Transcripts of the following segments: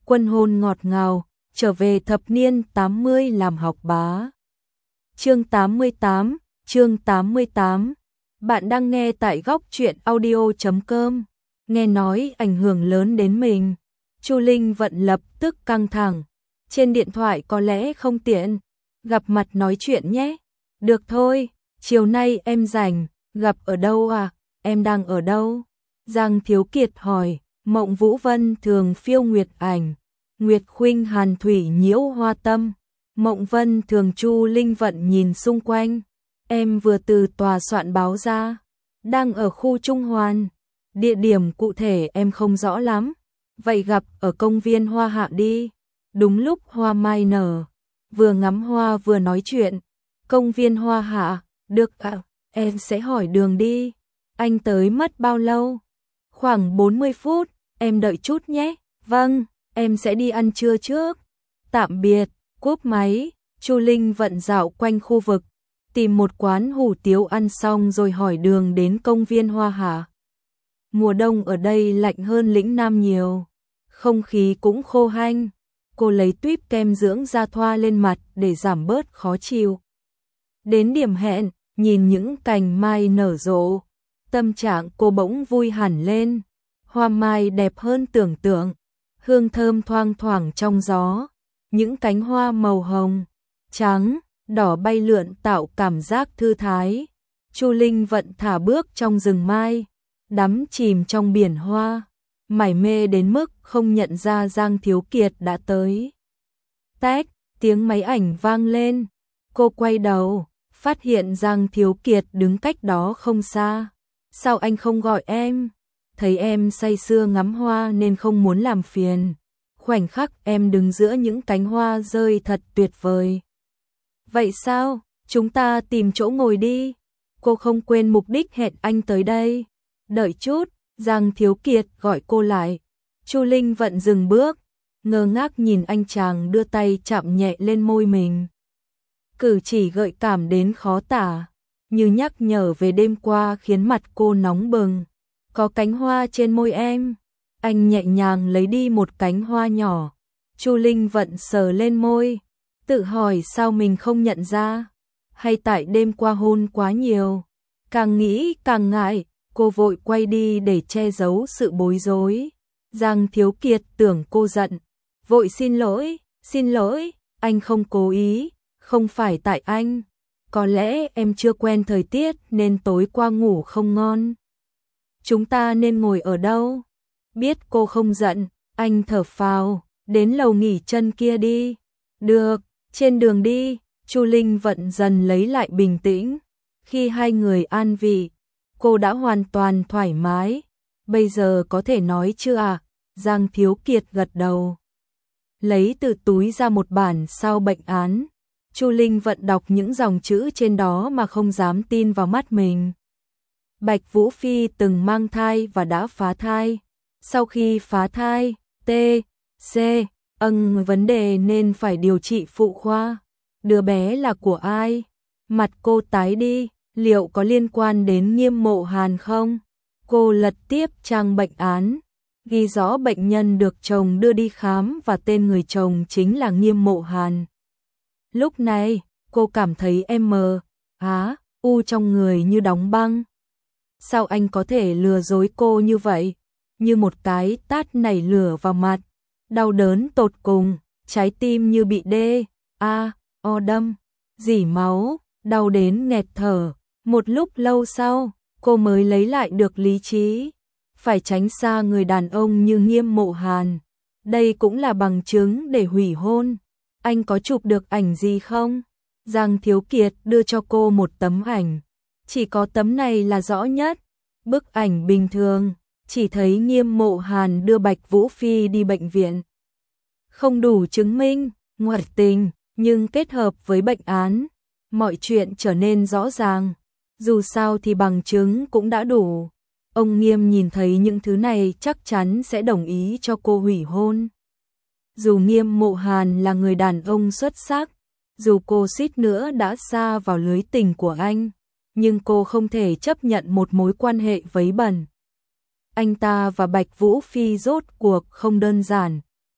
Quân hôn ngọt ngào, trở về thập niên 80 làm học bá. Chương 88, chương 88. Bạn đang nghe tại góc truyện audio.com. Nghe nói ảnh hưởng lớn đến mình. Chu Linh Vận lập tức căng thẳng. Trên điện thoại có lẽ không tiện. Gặp mặt nói chuyện nhé. Được thôi, chiều nay em rảnh, gặp ở đâu à? Em đang ở đâu? Giang Thiếu Kiệt hỏi. Mộng Vũ Vân thường phiêu nguyệt ảnh. Nguyệt khuynh hàn thủy nhiễu hoa tâm. Mộng Vân thường Chu Linh Vận nhìn xung quanh. Em vừa từ tòa soạn báo ra. Đang ở khu Trung Hoàn. Địa điểm cụ thể em không rõ lắm. Vậy gặp ở công viên Hoa Hạ đi. Đúng lúc hoa mai nở. Vừa ngắm hoa vừa nói chuyện. Công viên Hoa Hạ, được ạ, em sẽ hỏi đường đi. Anh tới mất bao lâu? Khoảng 40 phút, em đợi chút nhé. Vâng, em sẽ đi ăn trưa trước. Tạm biệt, cúp máy. Chu Linh Vận dạo quanh khu vực, tìm một quán hủ tiếu ăn xong rồi hỏi đường đến công viên Hoa Hạ. Mùa đông ở đây lạnh hơn lĩnh Nam nhiều, không khí cũng khô hanh. Cô lấy tuýp kem dưỡng da thoa lên mặt để giảm bớt khó chịu. Đến điểm hẹn, nhìn những cành mai nở rộ, tâm trạng cô bỗng vui hẳn lên. Hoa mai đẹp hơn tưởng tượng, hương thơm thoang thoảng trong gió. Những cánh hoa màu hồng, trắng, đỏ bay lượn tạo cảm giác thư thái. Chu Linh Vận thả bước trong rừng mai, đắm chìm trong biển hoa, mải mê đến mức không nhận ra Giang Thiếu Kiệt đã tới. Tách, tiếng máy ảnh vang lên. Cô quay đầu, phát hiện Giang Thiếu Kiệt đứng cách đó không xa. Sao anh không gọi em? Thấy em say sưa ngắm hoa nên không muốn làm phiền. Khoảnh khắc em đứng giữa những cánh hoa rơi thật tuyệt vời. Vậy sao? Chúng ta tìm chỗ ngồi đi. Cô không quên mục đích hẹn anh tới đây. Đợi chút, Giang Thiếu Kiệt gọi cô lại. Chu Linh Vận dừng bước, ngơ ngác nhìn anh chàng đưa tay chạm nhẹ lên môi mình. Cử chỉ gợi cảm đến khó tả, như nhắc nhở về đêm qua khiến mặt cô nóng bừng. Có cánh hoa trên môi em. Anh nhẹ nhàng lấy đi một cánh hoa nhỏ. Chu Linh Vận sờ lên môi, tự hỏi sao mình không nhận ra. Hay tại đêm qua hôn quá nhiều. Càng nghĩ càng ngại, cô vội quay đi để che giấu sự bối rối. Giang Thiếu Kiệt tưởng cô giận, vội xin lỗi, anh không cố ý, không phải tại anh. Có lẽ em chưa quen thời tiết nên tối qua ngủ không ngon. Chúng ta nên ngồi ở đâu? Biết cô không giận, anh thở phào, đến lầu nghỉ chân kia đi. Được, trên đường đi. Chu Linh Vận dần lấy lại bình tĩnh. Khi hai người an vị, cô đã hoàn toàn thoải mái. Bây giờ có thể nói chưa à? Giang Thiếu Kiệt gật đầu, lấy từ túi ra một bản sao bệnh án. Chu Linh Vận đọc những dòng chữ trên đó mà không dám tin vào mắt mình. Bạch Vũ Phi từng mang thai và đã phá thai. Sau khi phá thai, vấn đề nên phải điều trị phụ khoa. Đứa bé là của ai? Mặt cô tái đi, liệu có liên quan đến Nghiêm Mộ Hàn không? Cô lật tiếp trang bệnh án, ghi rõ bệnh nhân được chồng đưa đi khám và tên người chồng chính là Nghiêm Mộ Hàn. Lúc này, cô cảm thấy u trong người như đóng băng. Sao anh có thể lừa dối cô như vậy? Như một cái tát nảy lửa vào mặt. Đau đớn tột cùng, trái tim như bị đâm, rỉ máu, đau đến nghẹt thở. Một lúc lâu sau, cô mới lấy lại được lý trí. Phải tránh xa người đàn ông như Nghiêm Mộ Hàn. Đây cũng là bằng chứng để hủy hôn. Anh có chụp được ảnh gì không? Giang Thiếu Kiệt đưa cho cô một tấm ảnh. Chỉ có tấm này là rõ nhất. Bức ảnh bình thường, chỉ thấy Nghiêm Mộ Hàn đưa Bạch Vũ Phi đi bệnh viện. Không đủ chứng minh, ngoại tình, nhưng kết hợp với bệnh án, mọi chuyện trở nên rõ ràng. Dù sao thì bằng chứng cũng đã đủ. Ông Nghiêm nhìn thấy những thứ này chắc chắn sẽ đồng ý cho cô hủy hôn. Dù Nghiêm Mộ Hàn là người đàn ông xuất sắc, dù cô suýt nữa đã sa vào lưới tình của anh, nhưng cô không thể chấp nhận một mối quan hệ vấy bẩn. Anh ta và Bạch Vũ Phi rốt cuộc không đơn giản.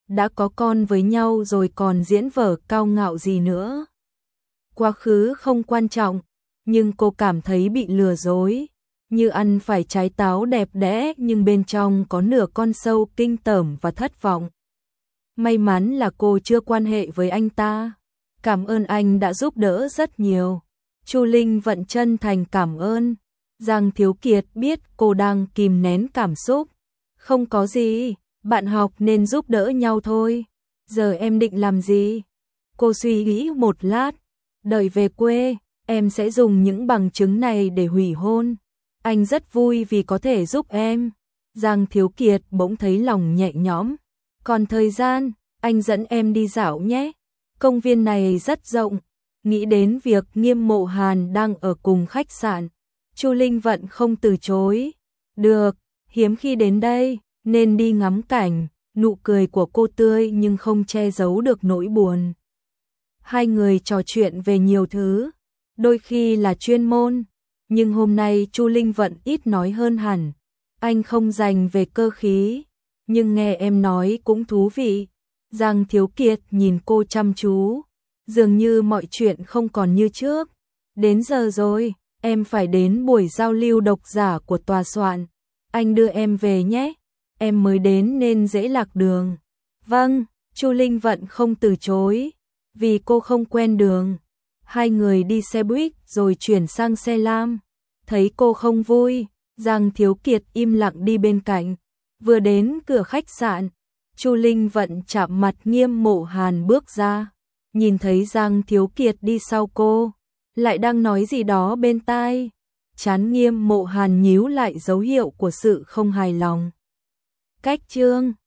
đã có con với nhau rồi còn diễn vở cao ngạo gì nữa. Quá khứ không quan trọng, nhưng cô cảm thấy bị lừa dối, như ăn phải trái táo đẹp đẽ nhưng bên trong có nửa con sâu kinh tởm và thất vọng. May mắn là cô chưa quan hệ với anh ta. Cảm ơn anh đã giúp đỡ rất nhiều. Chu Linh Vận chân thành cảm ơn. Giang Thiếu Kiệt biết cô đang kìm nén cảm xúc. Không có gì, bạn học nên giúp đỡ nhau thôi. Giờ em định làm gì? Cô suy nghĩ một lát. Đợi về quê, em sẽ dùng những bằng chứng này để hủy hôn. Anh rất vui vì có thể giúp em. Giang Thiếu Kiệt bỗng thấy lòng nhẹ nhõm. Còn thời gian, anh dẫn em đi dạo nhé. Công viên này rất rộng. Nghĩ đến việc Nghiêm Mộ Hàn đang ở cùng khách sạn, Chu Linh Vận không từ chối. Được, hiếm khi đến đây, nên đi ngắm cảnh. Nụ cười của cô tươi nhưng không che giấu được nỗi buồn. Hai người trò chuyện về nhiều thứ, đôi khi là chuyên môn, nhưng hôm nay Chu Linh Vận ít nói hơn hẳn. Anh không dành về cơ khí, nhưng nghe em nói cũng thú vị. Giang Thiếu Kiệt nhìn cô chăm chú, dường như mọi chuyện không còn như trước. Đến giờ rồi, em phải đến buổi giao lưu độc giả của tòa soạn. Anh đưa em về nhé, em mới đến nên dễ lạc đường. Vâng, Chu Linh Vận không từ chối, vì cô không quen đường. Hai người đi xe buýt rồi chuyển sang xe lam. Thấy cô không vui, Giang Thiếu Kiệt im lặng đi bên cạnh. Vừa đến cửa khách sạn, Chu Linh Vận chạm mặt Nghiêm Mộ Hàn bước ra. Nhìn thấy Giang Thiếu Kiệt đi sau cô, lại đang nói gì đó bên tai. Trán Nghiêm Mộ Hàn nhíu lại dấu hiệu của sự không hài lòng. Cách chương